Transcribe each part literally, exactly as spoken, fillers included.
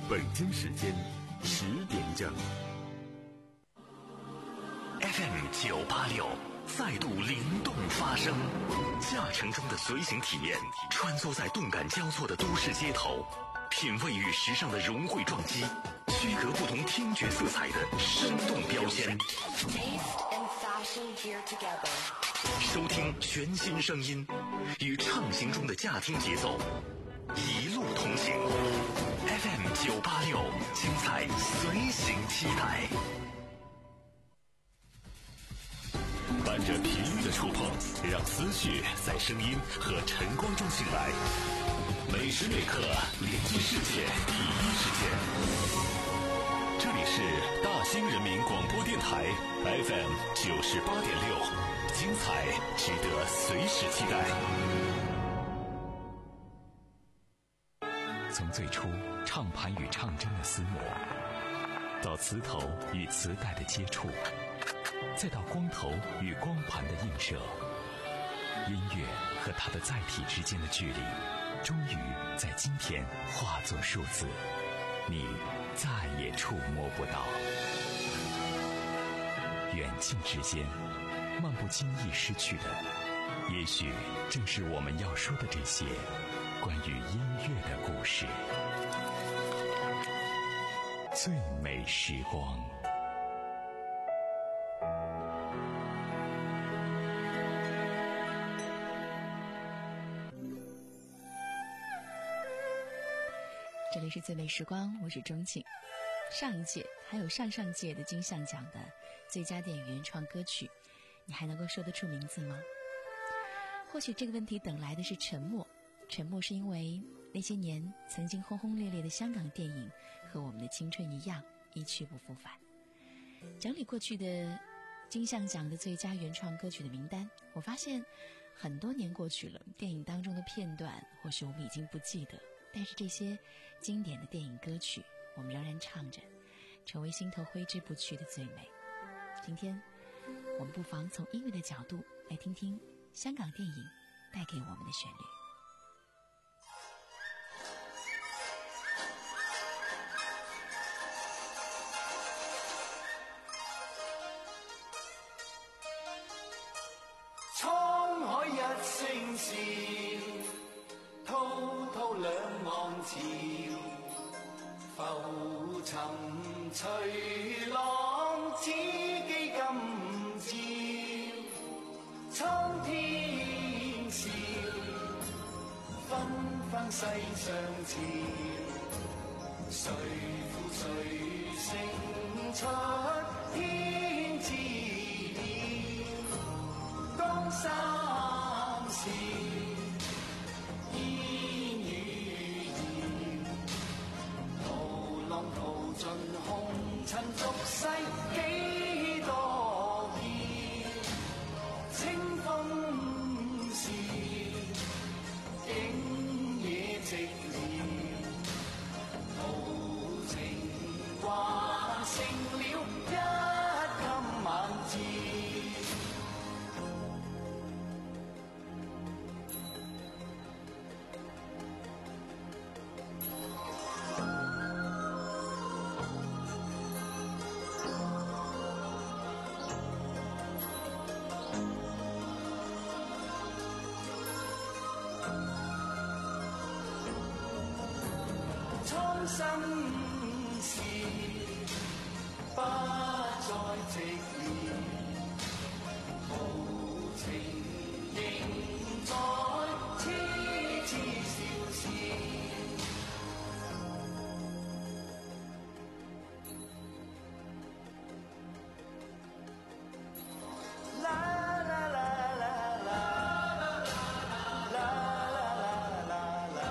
北京时间十点整。 F M 九八六再度灵动发声，驾乘中的随行体验，穿梭在动感交错的都市街头，品味与时尚的融汇撞击，区隔不同听觉色彩的生动标签。收听全新声音，与畅行中的驾听节奏，一路同行。F M 九八六，精彩随行期待。伴着频率的触碰，让思绪在声音和晨光中醒来。每时每刻连接世界第一时间。这里是大兴人民广播电台 F M 九十八点六，精彩值得随时期待。从最初唱盘与唱针的厮磨，到磁头与磁带的接触，再到光头与光盘的映射，音乐和它的载体之间的距离，终于在今天化作数字，你再也触摸不到。远近之间，漫不经意失去的，也许正是我们要说的这些关于音乐的故事。最美时光。 这里是最美时光，我是钟庆。上一届还有上上届的金像奖的最佳电影原创歌曲，你还能够说得出名字吗？或许这个问题等来的是沉默，沉默是因为那些年曾经轰轰烈烈的香港电影和我们的青春一样一去不复返。整理过去的金像奖的最佳原创歌曲的名单，我发现很多年过去了，电影当中的片段或许我们已经不记得，但是这些经典的电影歌曲我们仍然唱着，成为心头挥之不去的最美。今天我们不妨从音乐的角度来听听香港电影带给我们的旋律。 滄海一聲笑，滔滔兩岸潮，浮沉隨浪，此機今朝，蒼天笑，紛紛世上潮，誰負誰勝出天知了，江山事煙與謠，途浪淘盡紅塵俗世幾多變，清風是景野寂寥，豪情還成了一襟晚照。生事不再寂寥，豪情仍在痴痴笑笑。啦啦啦啦啦啦啦啦。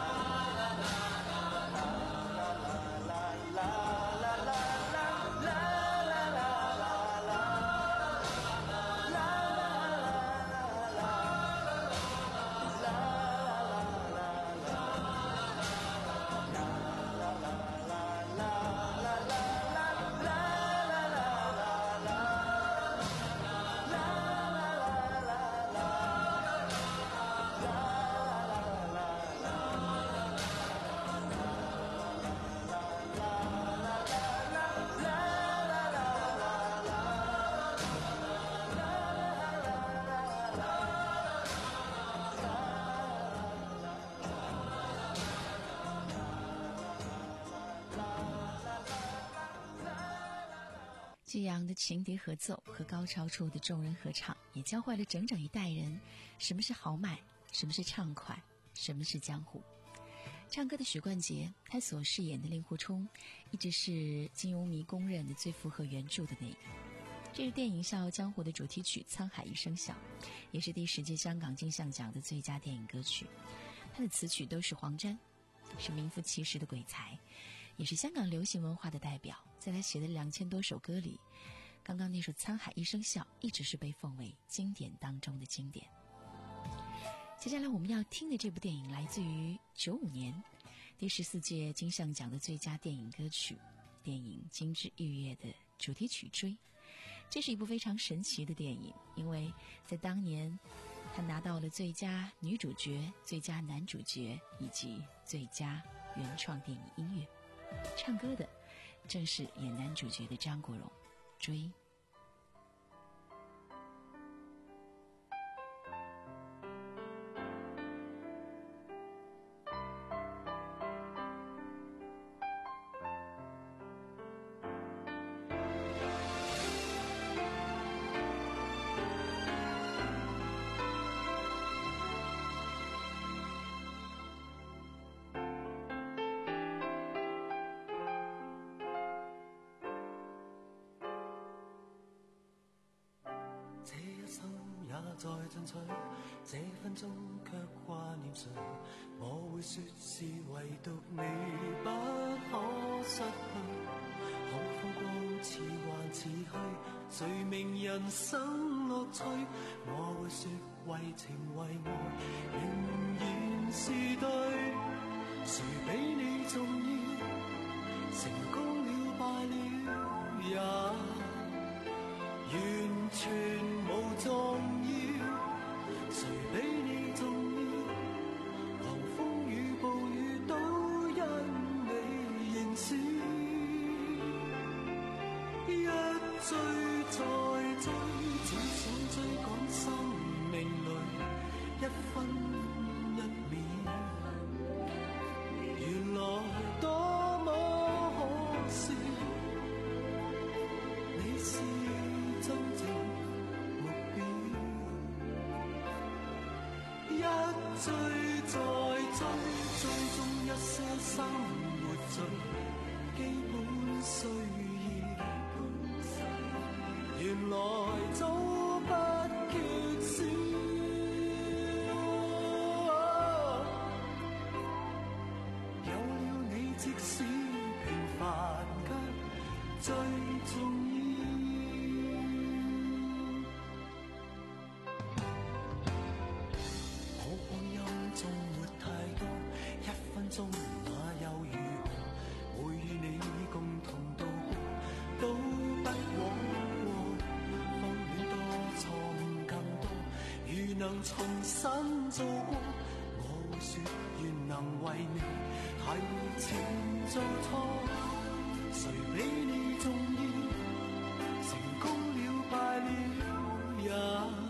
激昂的情笛合奏和高潮处的众人合唱，也教会了整整一代人什么是豪迈，什么是畅快，什么是江湖。唱歌的许冠杰，他所饰演的令狐冲，一直是金庸迷公认的最符合原著的那一个。这是电影《笑傲江湖》的主题曲《沧海一声笑》，也是第十届香港金像奖的最佳电影歌曲。它的词曲都是黄沾，是名副其实的鬼才，也是香港流行文化的代表。在他写的两千多首歌里，刚刚那首《沧海一声笑》一直是被奉为经典当中的经典。接下来我们要听的这部电影来自于九五年第十四届金像奖的最佳电影歌曲，电影《金枝玉叶》的主题曲《追》。这是一部非常神奇的电影，因为在当年他拿到了最佳女主角、最佳男主角以及最佳原创电影音乐。唱歌的正是演男主角的张国荣。追。 再進取，這分鐘卻掛念誰？我會說是唯獨你不可失去。可風光似幻似虛，誰明人生樂趣？我會說為情為愛，仍然是對。誰比你重要？成功了敗了也完全無重要。誰比你重要？狂風與暴雨都因你燃燒。一追再追，只想追趕生命裏一分一秒。原來多麼可笑，你是真正目標。一追再追，追蹤一些生活最基本需要。原來早不缺少。有了你，即使平凡卻最重要。中那又如何？會與你共同度過，都不枉過。風戀多，錯誤更多，如能重新做過，我會說願能為你提前做錯。誰比你重要？成功了敗了也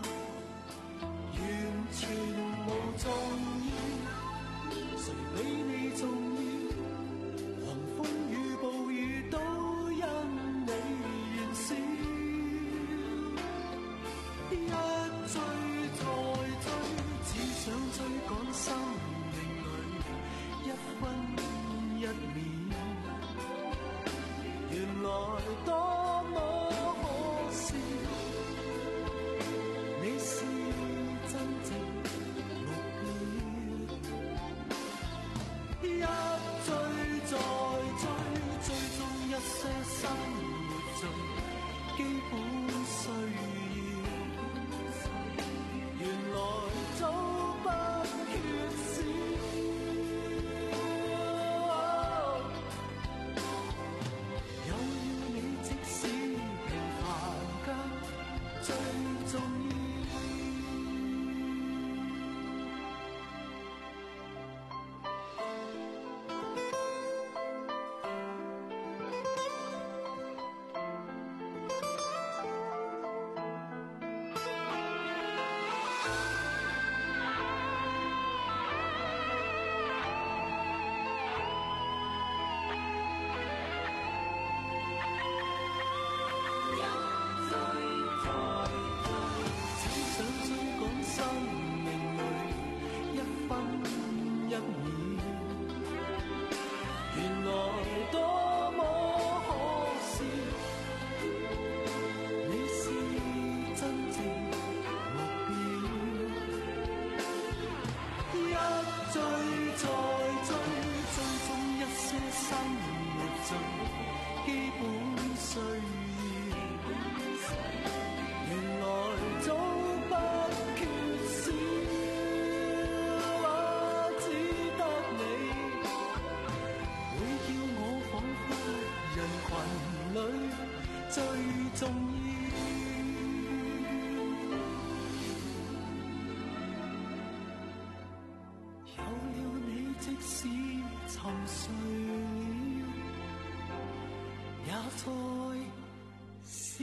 完全無重要。誰比你重要？狂風與暴雨都因你燃燒。一追再追，只想追趕生命裏一分一秒。原來多麼可笑，你是真正一追再追，追蹤一些生活最基本需要。原來早不缺少。有了你，即使平凡卻最重要。 生活最基本需要，原來早不缺少，啊，只得你會叫我彷彿人群裏最重要。有了你，即使沉睡了，也在笑。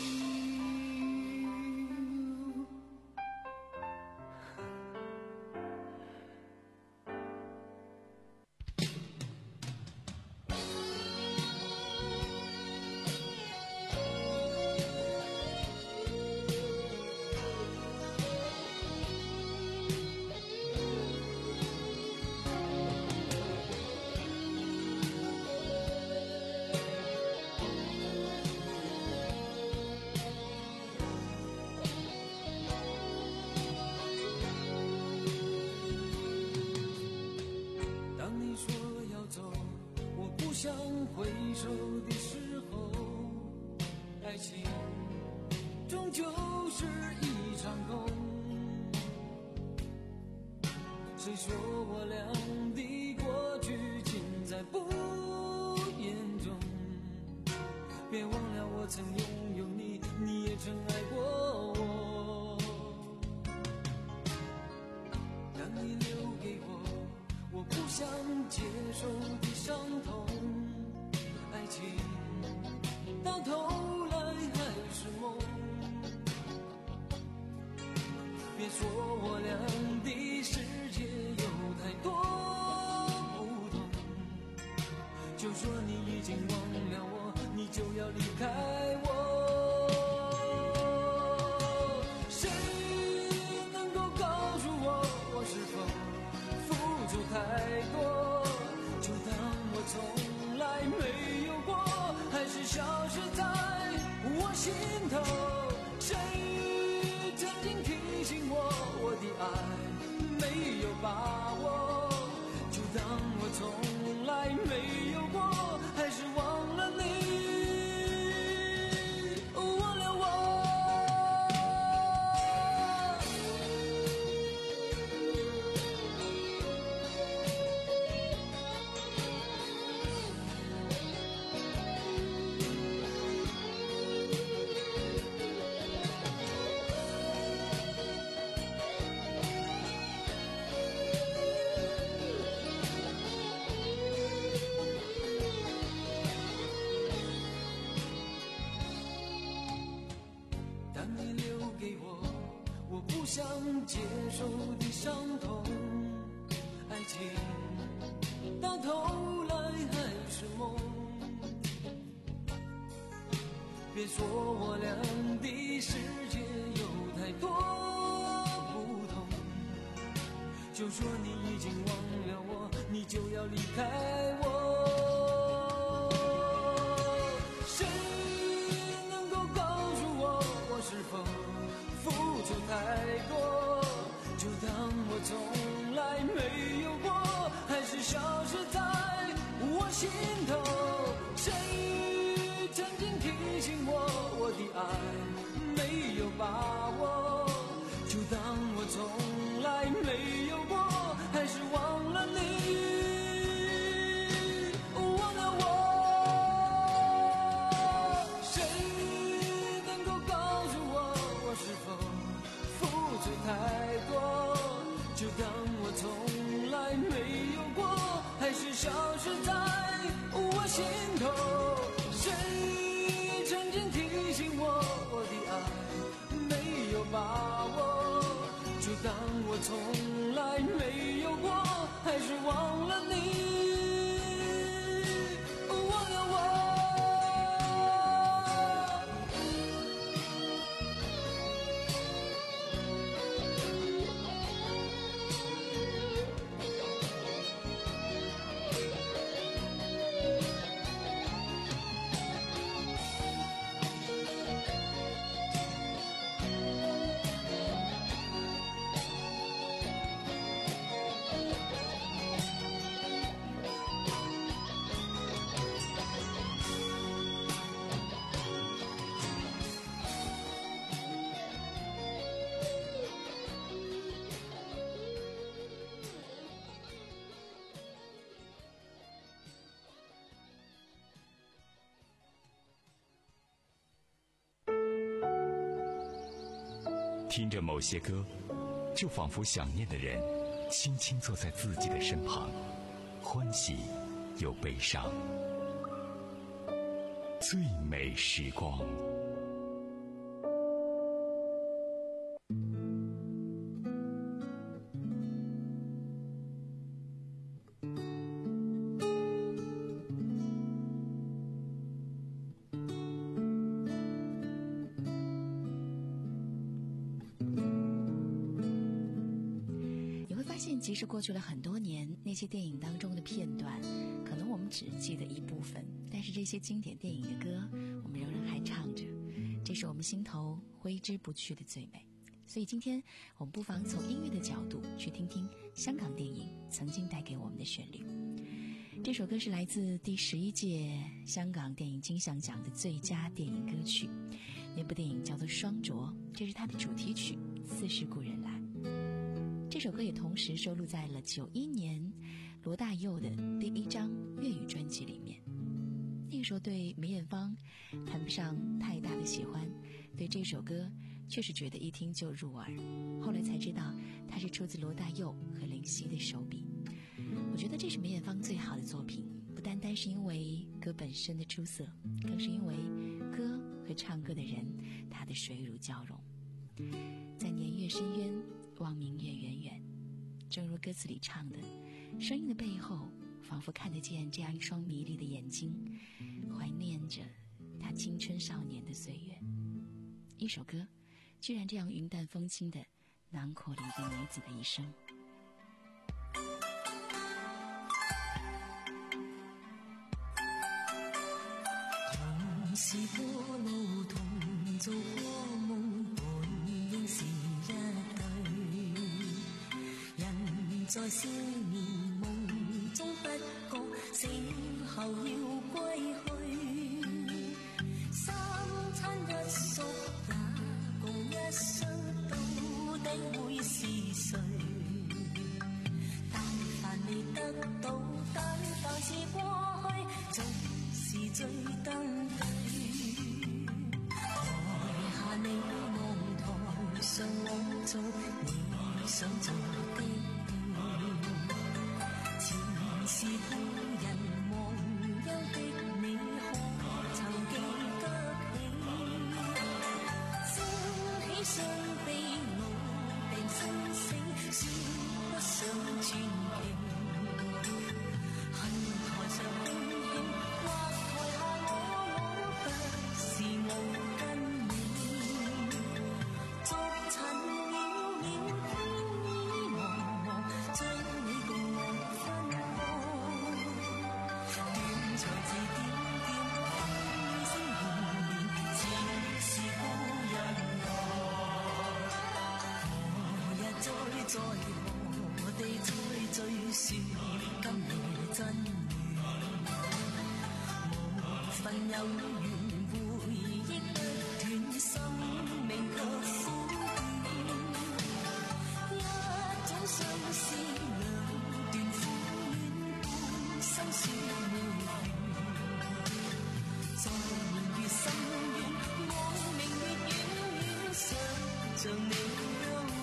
想回首的时候，爱情终究是一场空。谁说我俩的过去尽在不言中？别忘了我曾拥有你，你也曾爱过我。当你留给我我不想接受的伤痛，爱情到头来还是梦。别说我俩的世界有太多不同，就说你已经忘了我，你就要离开我。谁能够告诉我，我是否付出太多，就当我从来没有过，还是消失在我心头。谁曾经提醒我，我的爱没有把握，就当我从来没有过，还是忘了你，忘了我。想接受的伤痛，爱情到头来还是梦。别说我俩的世界有太多不同，就说你已经忘了我，你就要离开我。谁能够告诉我，我是否付出太多，就当我从来没有过，还是消失在我心头。谁曾经提醒我，我的爱没有把握，就当我从来没有过，还是忘了你，忘了我。谁能够告诉我，我是否付出太多，就当我从来没有过，还是消失在我心头。谁曾经提醒我，我的爱没有把握，就当我从来没有过，还是忘了你，忘了我。 听着某些歌，就仿佛想念的人轻轻坐在自己的身旁，欢喜又悲伤。最美时光。 即使过去了很多年，那些电影当中的片段可能我们只记得一部分，但是这些经典电影的歌我们仍然还唱着，这是我们心头挥之不去的最美。所以今天我们不妨从音乐的角度去听听香港电影曾经带给我们的旋律。这首歌是来自第十一届香港电影金像奖的最佳电影歌曲，那部电影叫做《双啄》，这是它的主题曲《似是故人来》。这首歌也同时收录在了九一年罗大佑的第一张粤语专辑里面。那个时候对梅艳芳谈不上太大的喜欢，对这首歌确实觉得一听就入耳。后来才知道它是出自罗大佑和林夕的手笔。我觉得这是梅艳芳最好的作品，不单单是因为歌本身的出色，更是因为歌和唱歌的人他的水乳交融。在年月深渊，望明月远远，正如歌词里唱的，声音的背后仿佛看得见这样一双迷离的眼睛，怀念着他青春少年的岁月。一首歌居然这样云淡风轻地囊括了一个女子的一生。 同是过路，同做过梦，本應是一對。人在少年夢中不覺，醒後要歸去。三餐一宿也共一雙，到底會是誰？但凡未得到，但凡是過去，總是最登對。台下你望台上我做你想做的戲，前是故人忘憂的你，可曾記得起？升起雙臂老病新醒，算不上傳奇。恨台上輕輕，或台下我我不是我跟你，逐塵渺渺天衣茫茫，將你共我分開。斷腸字點點，風聲綿綿，前是故人來。何日再在何地再追說今夜真緣？無份有緣，回憶不斷，生命卻苦短。一種相思，兩段苦戀，半生說無緣。在年月深遠，望明月遠遠，想像你悠遠。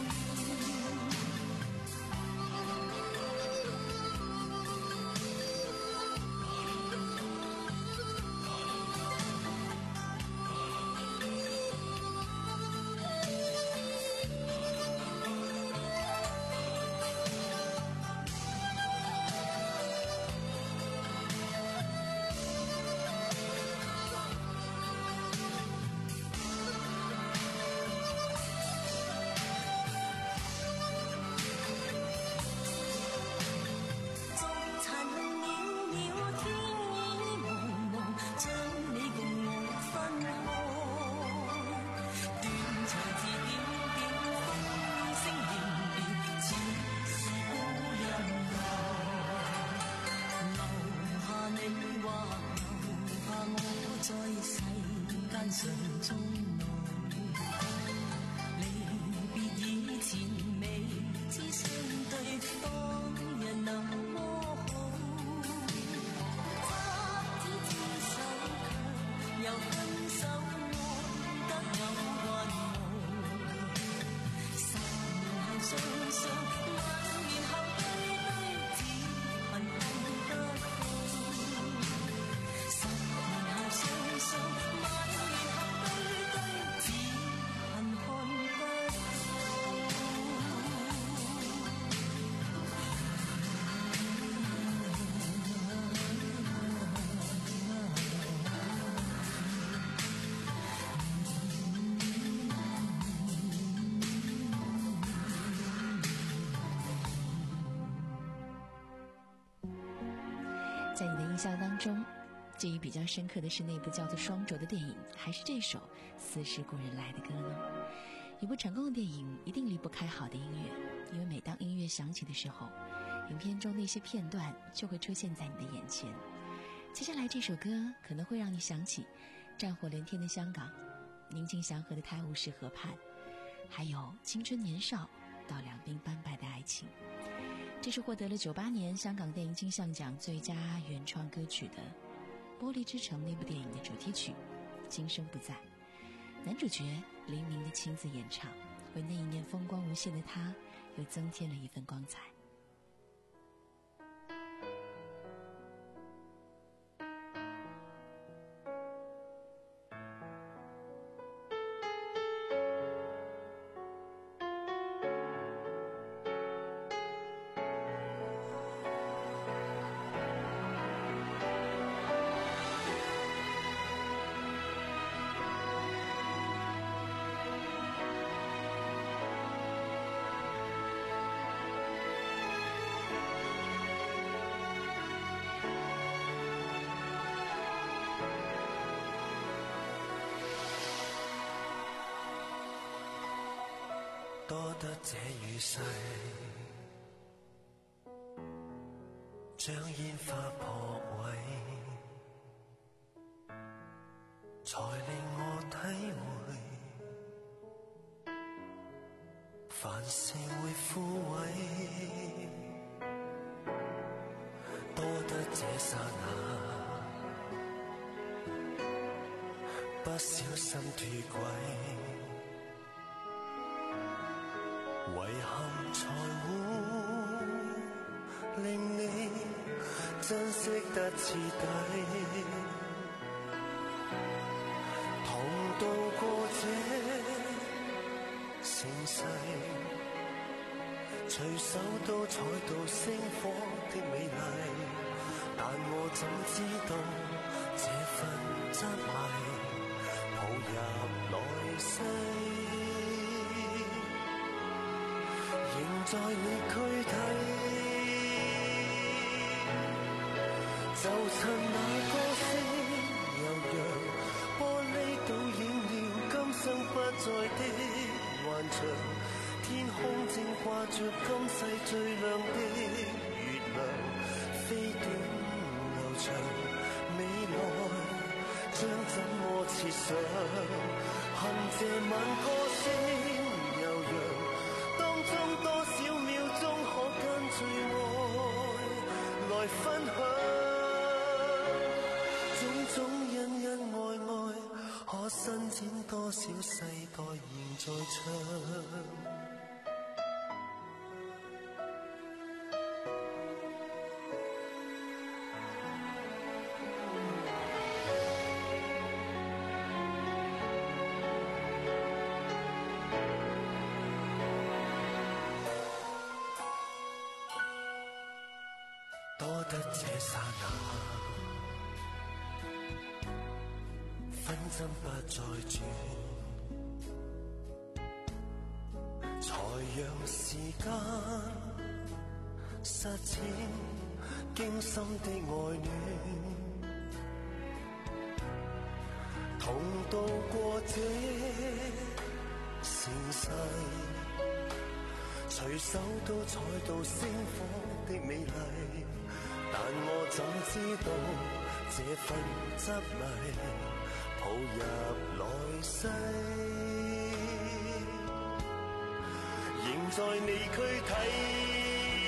印象当中，记忆比较深刻的是那部叫做《双轴》的电影，还是这首《似是故人来》的歌呢？一部成功的电影一定离不开好的音乐，因为每当音乐响起的时候，影片中那些片段就会出现在你的眼前。接下来这首歌可能会让你想起战火连天的香港，宁静祥和的泰晤士河畔，还有青春年少到两鬓斑白的爱情。这是获得了九八年香港电影金像奖最佳原创歌曲的《玻璃之城》那部电影的主题曲《今生不在》，男主角黎明的亲自演唱，为那一年风光无限的他又增添了一份光彩。 多得這雨勢，將煙花破壞，才令我體會，凡事會枯萎。多得這剎那，不小心脫軌。遺憾才會令你珍惜得徹底，同渡過這盛世，隨手都採到星火的美麗，但我怎知道這份執迷抱入來世，仍在你軀體，就趁那歌聲悠揚，玻璃倒映了今生不再的幻象，天空正掛着今世最亮的月亮，飛短流長，未來將怎麼設想，恨這晚歌聲悠揚，當中多少秒鐘可跟最愛來分享，種種恩恩愛愛，可伸展多少世代仍在唱。多得這剎那，分針不再轉，才讓時間實踐驚心的愛戀，同渡過這盛世，隨手都採到星火的美麗，但我怎知道這份執迷抱入來世，仍在你軀體，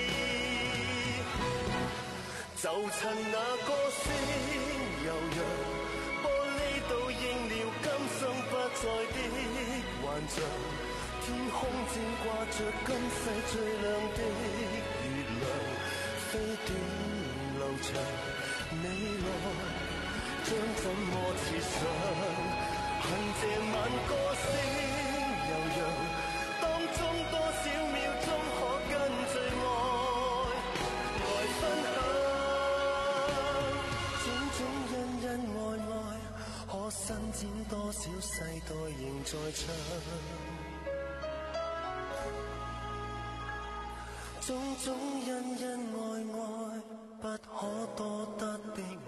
就趁那歌聲悠揚，玻璃倒映了今生不再的幻象，天空正掛着今世最亮的月亮，飛短流長，未來將怎麼設想，恨這晚歌聲悠揚，當中多少秒鐘可跟最愛來分享，種種恩恩愛愛，可伸展多少世代仍在唱，種種恩恩愛愛，不可多得的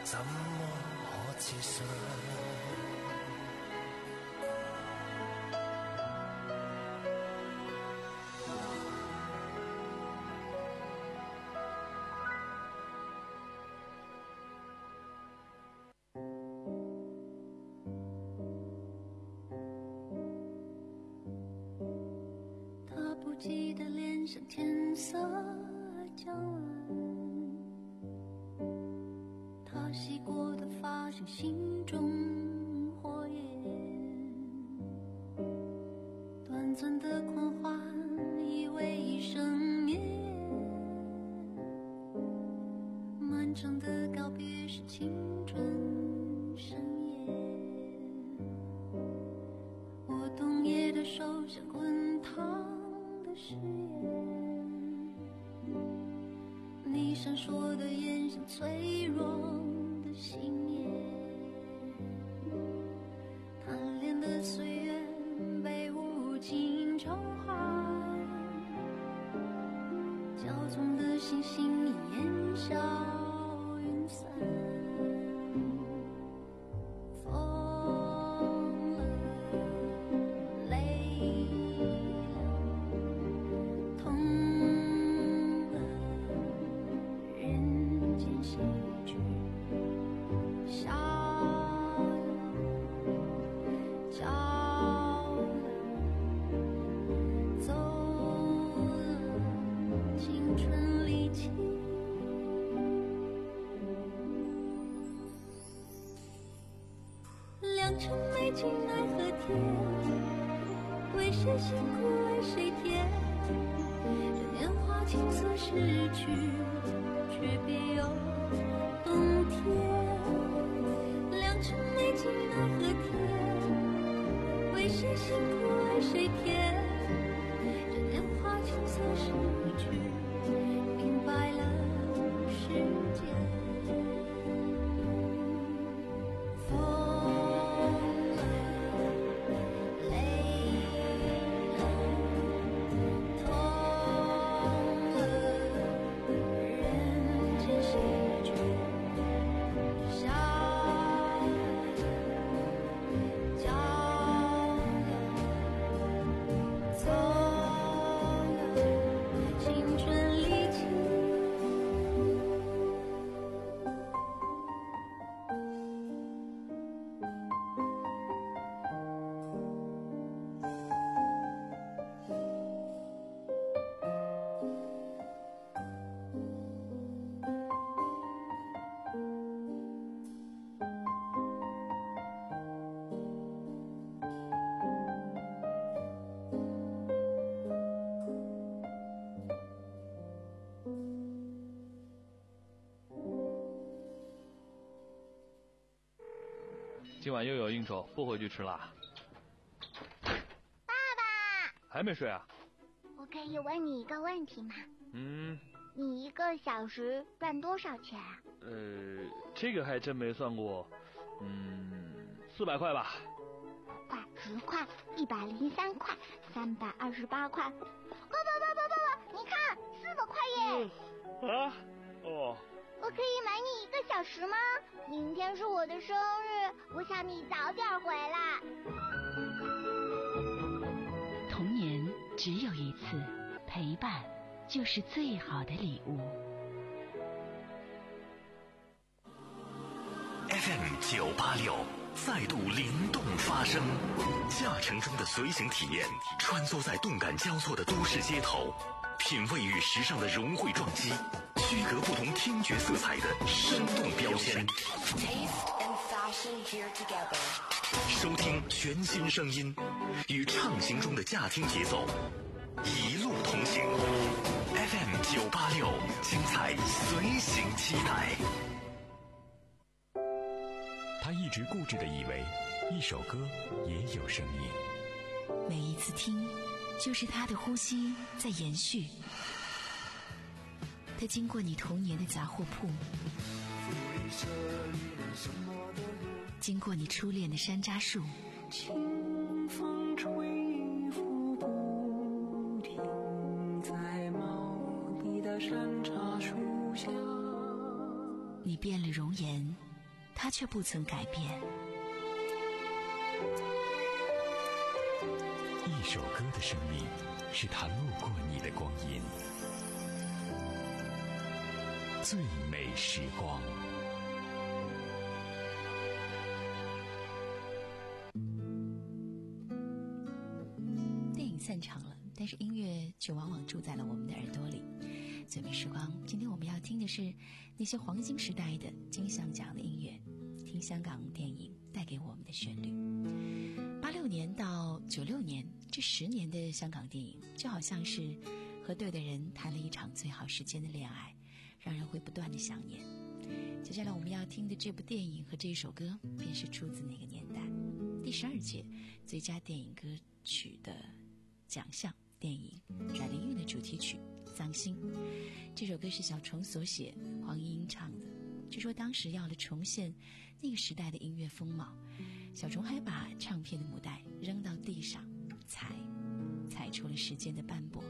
怎麼可設想？ 他不記得臉上天色將晚，他洗過的髮像心中火焰，短暫的狂歡以為一生眠，漫長的告別是青春盛宴，我冬夜的手像滾燙的誓言，你閃爍的眼像脆弱的信念，貪戀的歲月被無盡召喚，驕縱的星星煙消雲散，瘋了，累了，痛了，人間喜劇，笑了，叫了，走了，青春離奇。良辰美景奈何天，為誰辛苦為誰甜，這年華青澀逝去，卻別有洞天。良辰美景奈何天，為誰辛苦為誰甜，這年華青澀逝去，明白了世間。 今晚又有应酬，不回去吃啦。 爸爸， 还没睡啊？ 我可以问你一个问题吗？ 嗯。 你一个小时赚多少钱啊？ 呃，这个还真没算过。嗯，四百块吧。 块、十块、一百零三块、三百二十八块。爸爸爸爸爸爸，你看，四百块耶！ 嗯、啊？哦。 我可以买你一个小时吗？明天是我的生日，我想你早点回来。 童年只有一次，陪伴就是最好的礼物。 F M 九八六再度灵动发声，驾乘中的随行体验，穿梭在动感交错的都市街头，品味与时尚的融汇撞击，区隔不同听觉色彩的生动标签。收听全新声音，与畅行中的驾听节奏，一路同行。F M 九八六，精彩随行期待。 他一直固执地以为一首歌也有生命， 每一次听就是他的呼吸在延续。他经过你童年的杂货铺，经过你初恋的山楂树， 清风吹拂不停，在茂密的山茶树下， 你变了容颜， 他却不曾改变。 一首歌的生命，是它路过你的光阴。最美时光。 电影散场了，但是音乐却往往住在了我们的耳朵里。最美时光，今天我们要听的是那些黄金时代的金像奖的音乐，听香港电影带给我们的旋律。八六年到九六年这十年的香港电影，就好像是和对的人谈了一场最好时间的恋爱，让人会不断的想念。接下来我们要听的这部电影和这一首歌，便是出自那个年代。第十二届最佳电影歌曲的奖项，电影《阮玲玉》的主题曲《脏心》。这首歌是小虫所写，黄莺莺唱的。据说当时要了重现那个时代的音乐风貌，小虫还把唱片的母带扔到地上踩，踩出了时间的斑驳。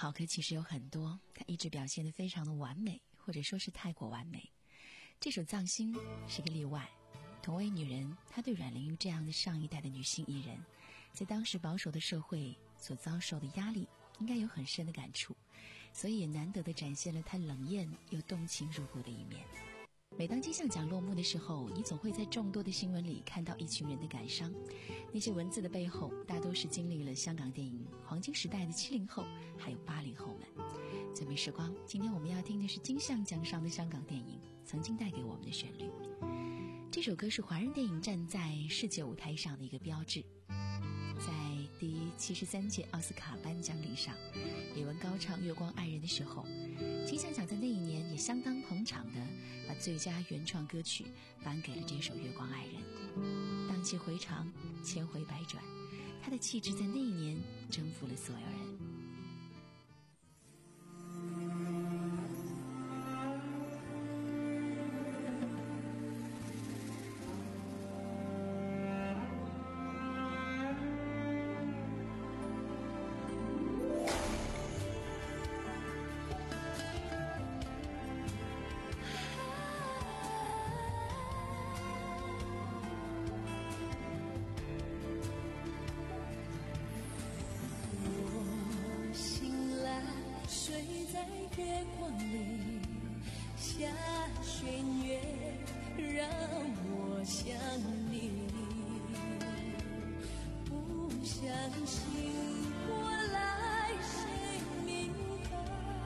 好歌其实有很多，它一直表现得非常的完美，或者说是太过完美。这首《藏心》是个例外。同为女人，她对阮玲玉这样的上一代的女性艺人，在当时保守的社会所遭受的压力，应该有很深的感触，所以也难得地展现了她冷艳又动情入骨的一面。每当金像奖落幕的时候，你总会在众多的新闻里看到一群人的感伤，那些文字的背后，大都是经历了香港电影黄金时代的七零后还有八零后们。最美时光，今天我们要听的是金像奖上的香港电影曾经带给我们的旋律。这首歌是华人电影站在世界舞台上的一个标志。在第七十三届奥斯卡颁奖礼上，李玟高唱《月光爱人》的时候，金像奖在那一年也相当捧场的把最佳原创歌曲颁给了这首《月光爱人》。荡气回肠，千回百转，他的气质在那一年征服了所有人。 月光里下弦月，让我想你，不相信我来谁明白，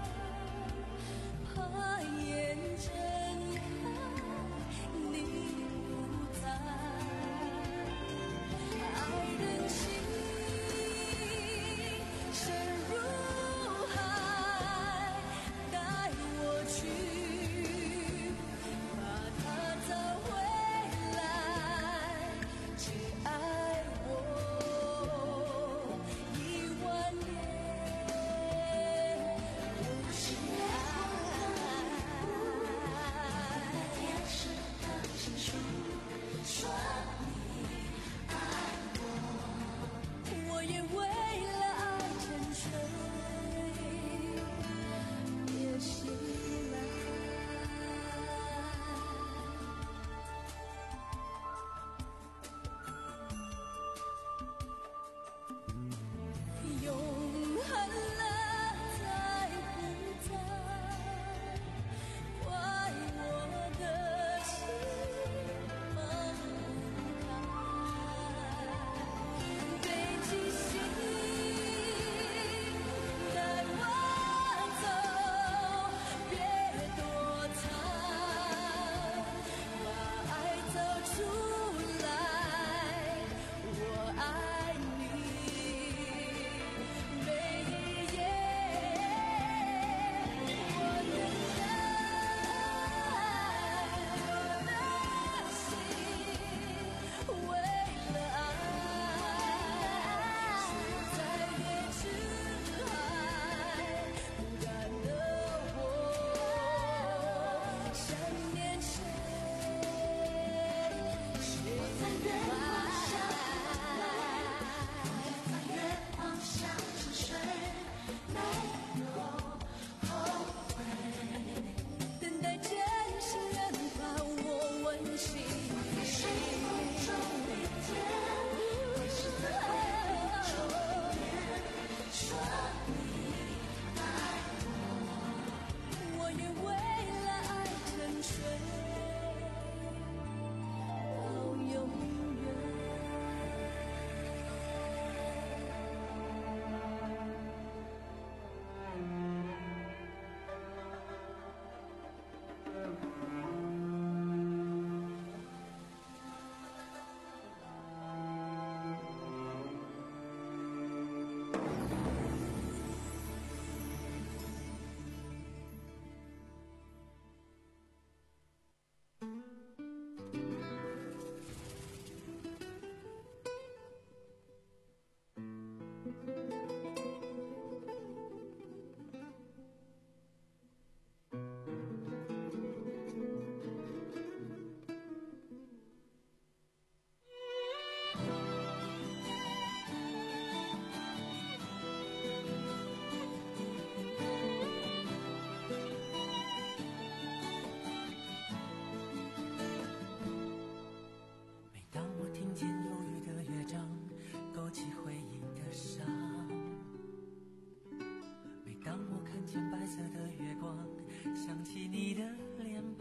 怕眼睁开你不在，爱人心深入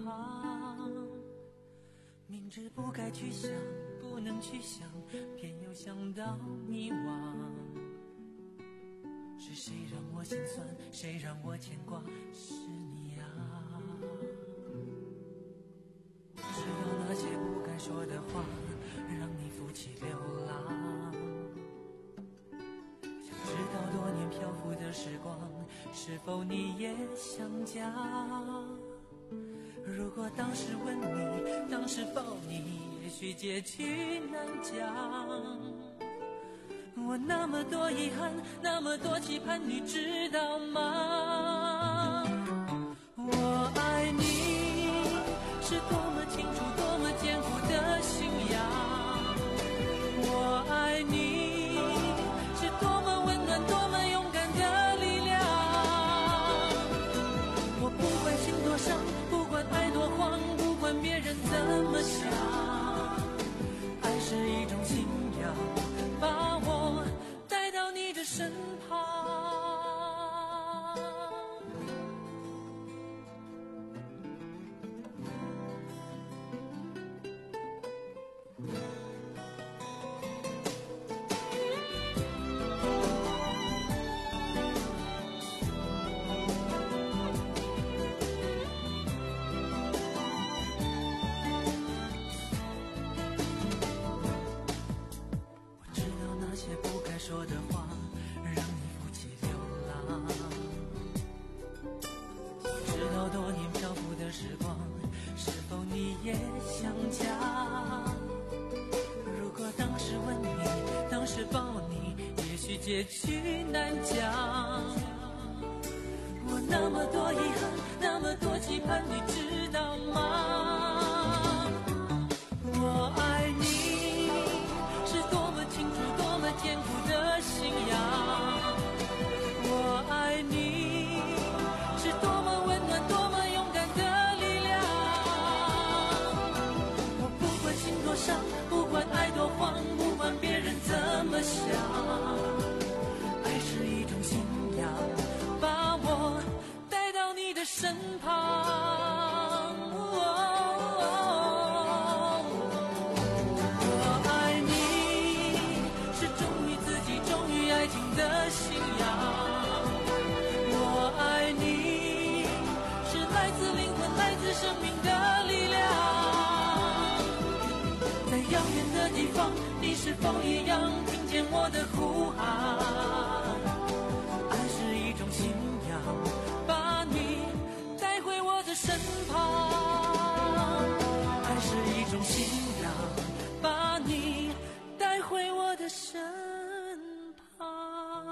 旁，明知不该去想，不能去想，偏又想到迷惘。是谁让我心酸，谁让我牵挂，是你啊。知道那些不该说的话，让你负气流浪。想知道多年漂浮的时光，是否你也想家？如果当时吻你，当时抱你，也许结局难讲。我那么多遗憾，那么多期盼，你知道吗？我爱你是多么清楚，多么坚固的信仰。我爱你是多么温暖，多么勇敢的力量。我不管心多伤，不管爱多慌，不管别人怎么想，爱是一种信仰，把我带到你的身旁。说的话让你负气流浪，知道多年漂浮的时光，是否你也想家？如果当时吻你，当时抱你，也许结局难讲。我那么多遗憾，那么多期盼，你知道吗？我爱你是多么清楚，多么坚固的信仰。我爱你是多么温暖，多么勇敢的力量。我不管心多伤，不管爱多慌，不管别人怎么想，爱是一种信仰，把我带到你的身旁。的信仰，我爱你是来自灵魂，来自生命的力量。在遥远的地方，你是否一样听见我的呼喊？爱是一种信仰，把你带回我的身旁。爱是一种信仰，把你带回我的身旁。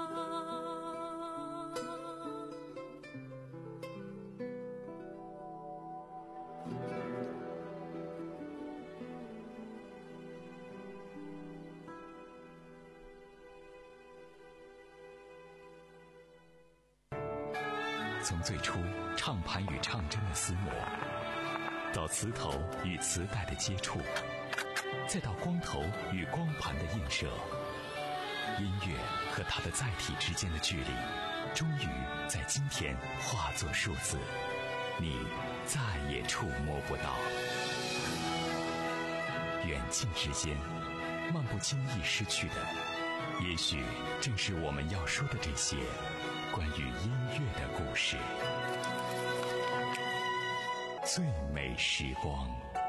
从最初唱盘与唱针的厮磨，到磁头与磁带的接触，再到光头与光盘的映射，音乐和它的载体之间的距离，终于在今天化作数字，你再也触摸不到。远近之间，漫不经意失去的，也许正是我们要说的这些关于音乐的故事。最美时光。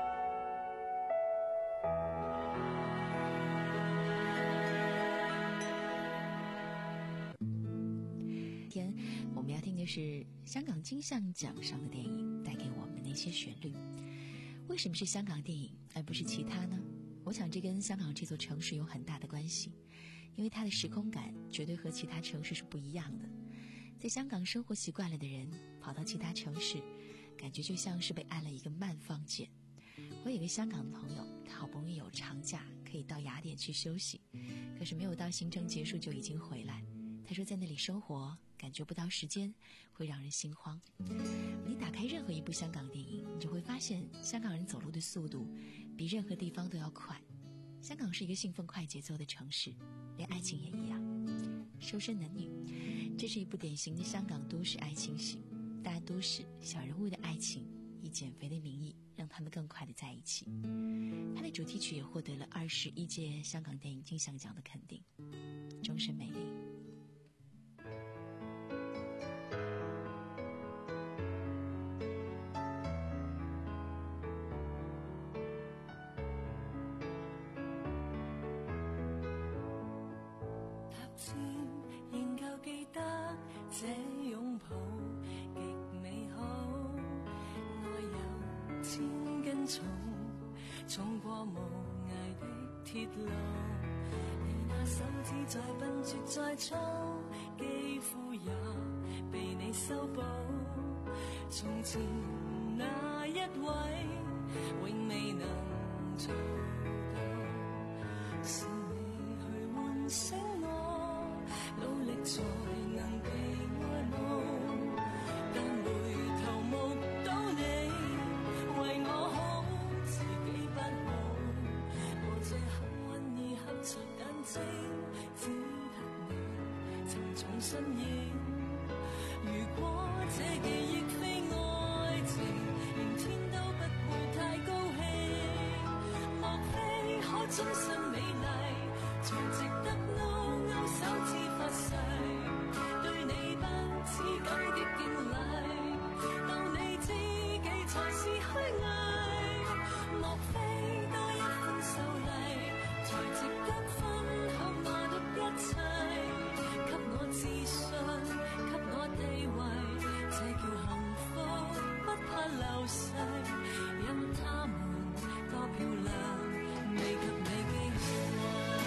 天，我们要听的是香港金像奖上的电影带给我们的那些旋律。为什么是香港电影而不是其他呢？我想这跟香港这座城市有很大的关系，因为它的时空感绝对和其他城市是不一样的。在香港生活习惯了的人跑到其他城市，感觉就像是被按了一个慢放键。我有一个香港的朋友，他好不容易有长假可以到雅典去休息，可是没有到行程结束就已经回来。他说在那里生活感觉不到时间，会让人心慌。你打开任何一部香港电影，你就会发现香港人走路的速度比任何地方都要快。香港是一个兴奋快节奏的城市，连爱情也一样。收身男女，这是一部典型的香港都市爱情戏，大都市小人物的爱情一减肥的名义，让他们更快的在一起。他的主题曲也获得了二十一届香港电影金像奖的肯定，《终身美丽》。 這擁抱極美好，愛有千斤重，重過無涯的鐵路。你那手指再笨拙再粗，肌膚也被你修補。從前那一位永未能做到，是你去喚醒我，努力才能被愛慕，但回頭目睹你為我好，自己不好。我這幸運兒合着眼睛，只得你沉重身影。如果這記憶非愛情，連天都不會太高興。莫非可終身美麗，才值得勾勾手指發誓？對你不知感激敬禮，當你知己才是虛偽。莫非多一分秀麗，才值得分享我的一切？給我自信，給我地位，這叫幸福，不怕流逝。任他們多漂亮，未及你矜貴。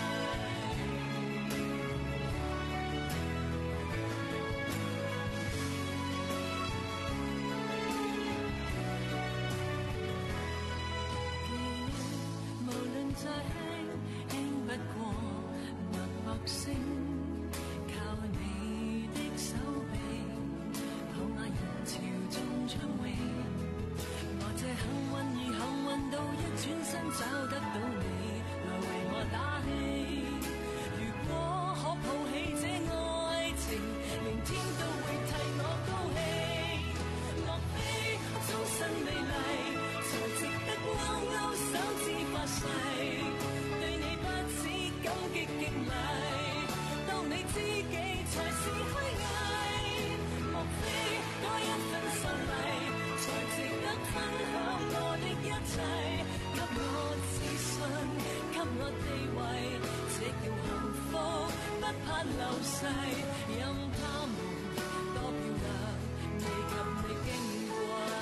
無論再輕，輕不過脈搏聲，靠你的手臂，抱那人潮中暢泳。我這幸運兒幸運到一轉身找得到你，來為我打氣。如果可抱起這愛情，明天都會替我高興。莫非終身美麗，才值得勾勾手指發誓？對你不止感激敬禮，當你知己才是虛偽。莫非多一分秀麗，才值得分享我的一切？給我自信，給我地位，這叫幸福，不怕流逝。任他們多漂亮，未及你矜貴。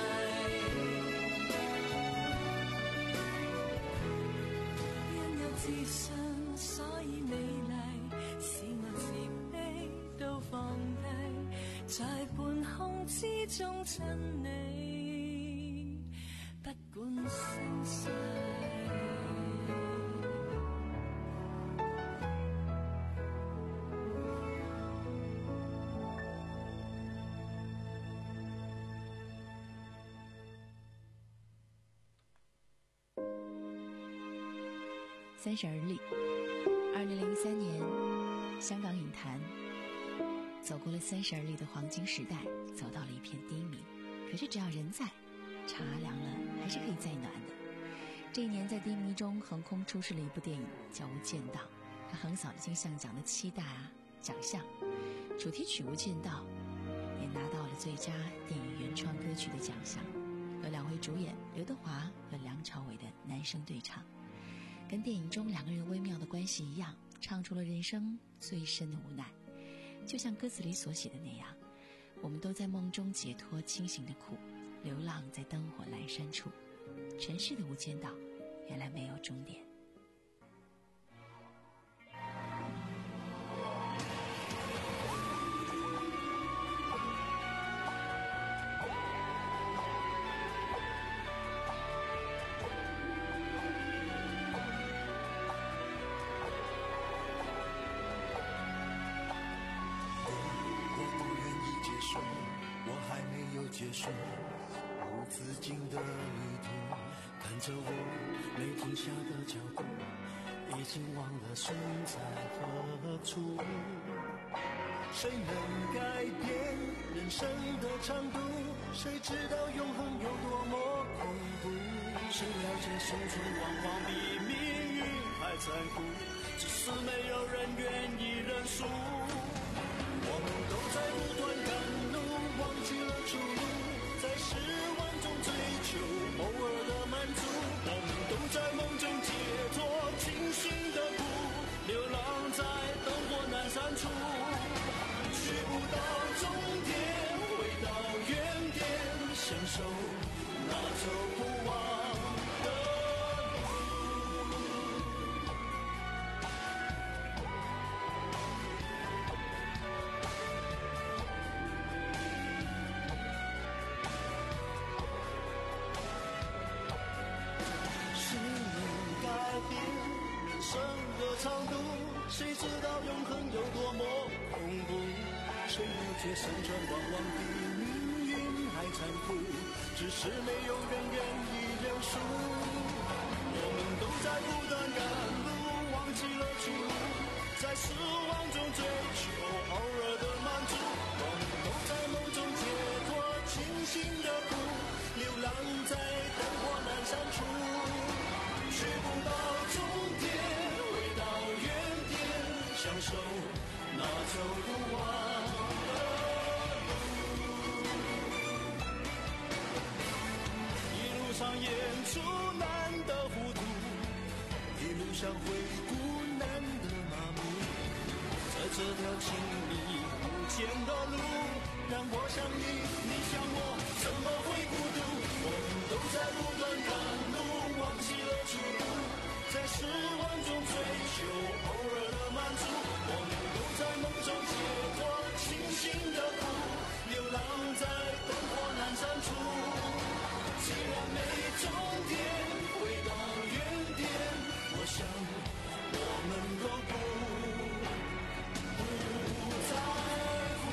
因有自信，所以美麗，使我自卑都放低，在半空之中親你，不管生死。 三十而立。二零零三年，香港影坛走过了三十而立的黄金时代，走到了一片低迷。可是只要人在，茶凉了还是可以再暖的。这一年在低迷中横空出世了一部电影叫《无间道》，它横扫了金像奖的七大奖项，主题曲《无间道》也拿到了最佳电影原创歌曲的奖项，有两位主演刘德华和梁朝伟的男声对唱，跟电影中两个人微妙的关系一样，唱出了人生最深的无奈。就像歌词里所写的那样，我们都在梦中解脱清醒的苦，流浪在灯火阑珊处。尘世的无间道原来没有终点。 结束无止境的旅途，看着我没停下的脚步，已经忘了身在何处。谁能改变人生的长度？谁知道永恒有多么界生存往往比命运还残酷，只是没有人愿意认输。我们都在不断赶路，忘记了出路，在失望中追求偶尔的满足。我们都在梦中解脱清醒的苦，流浪在灯火阑珊处，去不到终点，回到原点，享受那走不完的路。十年改变人生的长度，谁知道永恒有多么恐怖？谁了解生存往往比命运还残酷，只是没有人愿意认输。我们都在不断赶路，忘记了出路，在失望中追求偶尔的满足。我们都在梦中解脱清醒的苦，流浪在灯火阑珊处，去不到终点，回到原点，享受那走不完的路。一路上演出难的糊涂，一路上回顾难的麻木，在这条情理无间的路，让我想你，你想我，怎么会孤独？我们都在不断赶路，忘记了出路，在失望中追求偶尔的满足。我们都在梦中解脱清醒的苦，流浪在灯火阑珊处。既然没终点，回到原点，我想我们都不不在乎。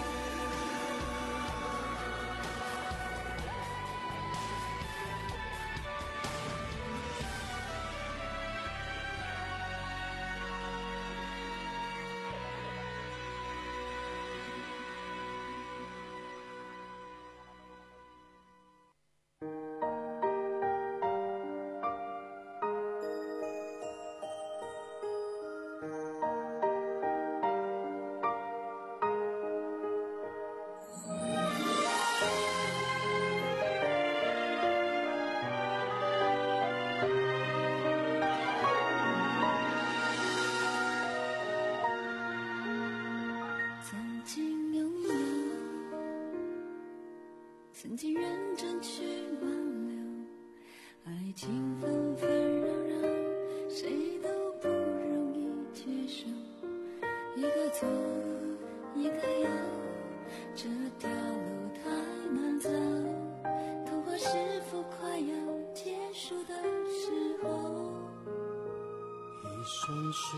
曾经认真去挽留，爱情纷纷扰扰，谁都不容易接受。一个左，一个右，这条路太难走。童话是否快要结束的时候？ 一生所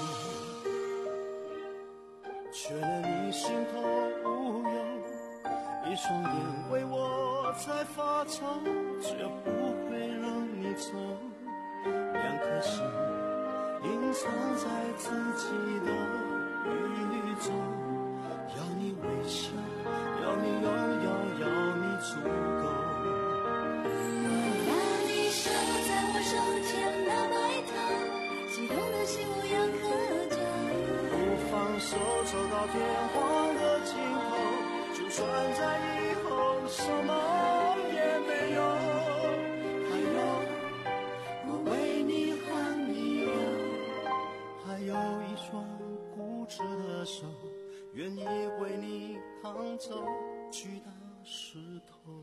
有，却让你心头无忧。一双眼为我在发愁，却不会让你走。两颗心隐藏在自己的宇宙，要你微笑，要你拥有，要你足够。 我把你收在我手牵的白头，激动的心无言可救。 不放手，走到天荒的尽头。就算在以后什么也没有，还有我为你还你留，还有一双固执的手，愿意为你扛走巨大石头。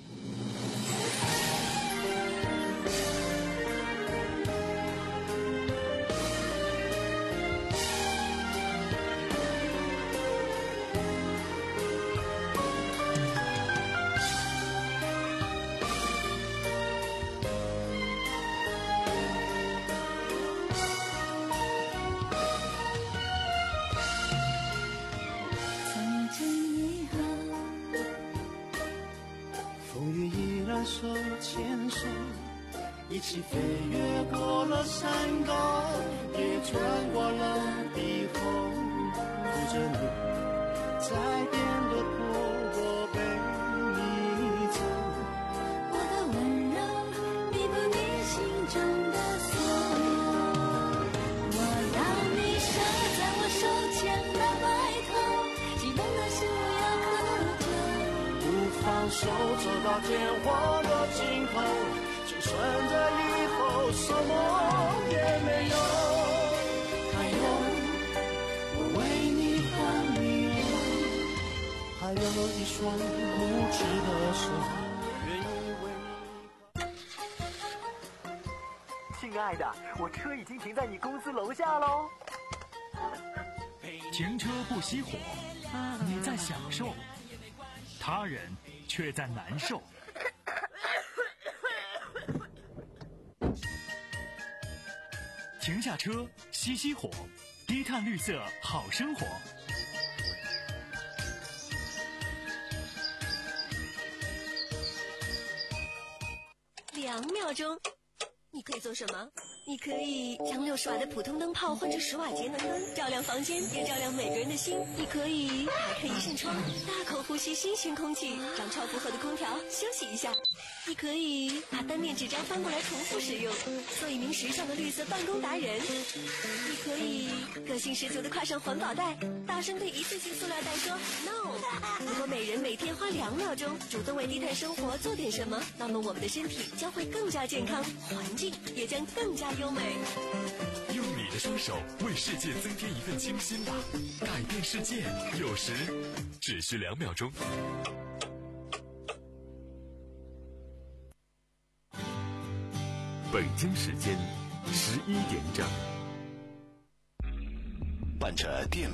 手牵手，一起飞越过了山高，也穿过了地后，扶着你在颠的坡，我陪你走。 我的温柔比不你手走到电话的尽头，就算在以后什么也没有。还有我为你和你爱，还有一双无知的手，愿意为你。 亲爱的，我车已经停在你公司楼下喽。 停车不熄火，你在享受，他人却在难受。停下车，熄熄火，低碳绿色好生活。 两秒钟，你可以做什么？你可以将六十瓦的普通灯泡换成十瓦节能灯，照亮房间，也照亮每个人的心。你可以打开一扇窗，大口呼吸新鲜空气，让超负荷的空调休息一下。你可以把单面纸张翻过来重复使用，做一名时尚的绿色办公达人。你可以个性十足的跨上环保袋，大声对一次性塑料袋说 no。 如果每人每天花两秒钟主动为低碳生活做点什么，那么我们的身体将会更加健康，环境也将更加优美。 用你的双手为世界增添一份清新吧，改变世界有时只需两秒钟。 北京时间十一点整， 伴着电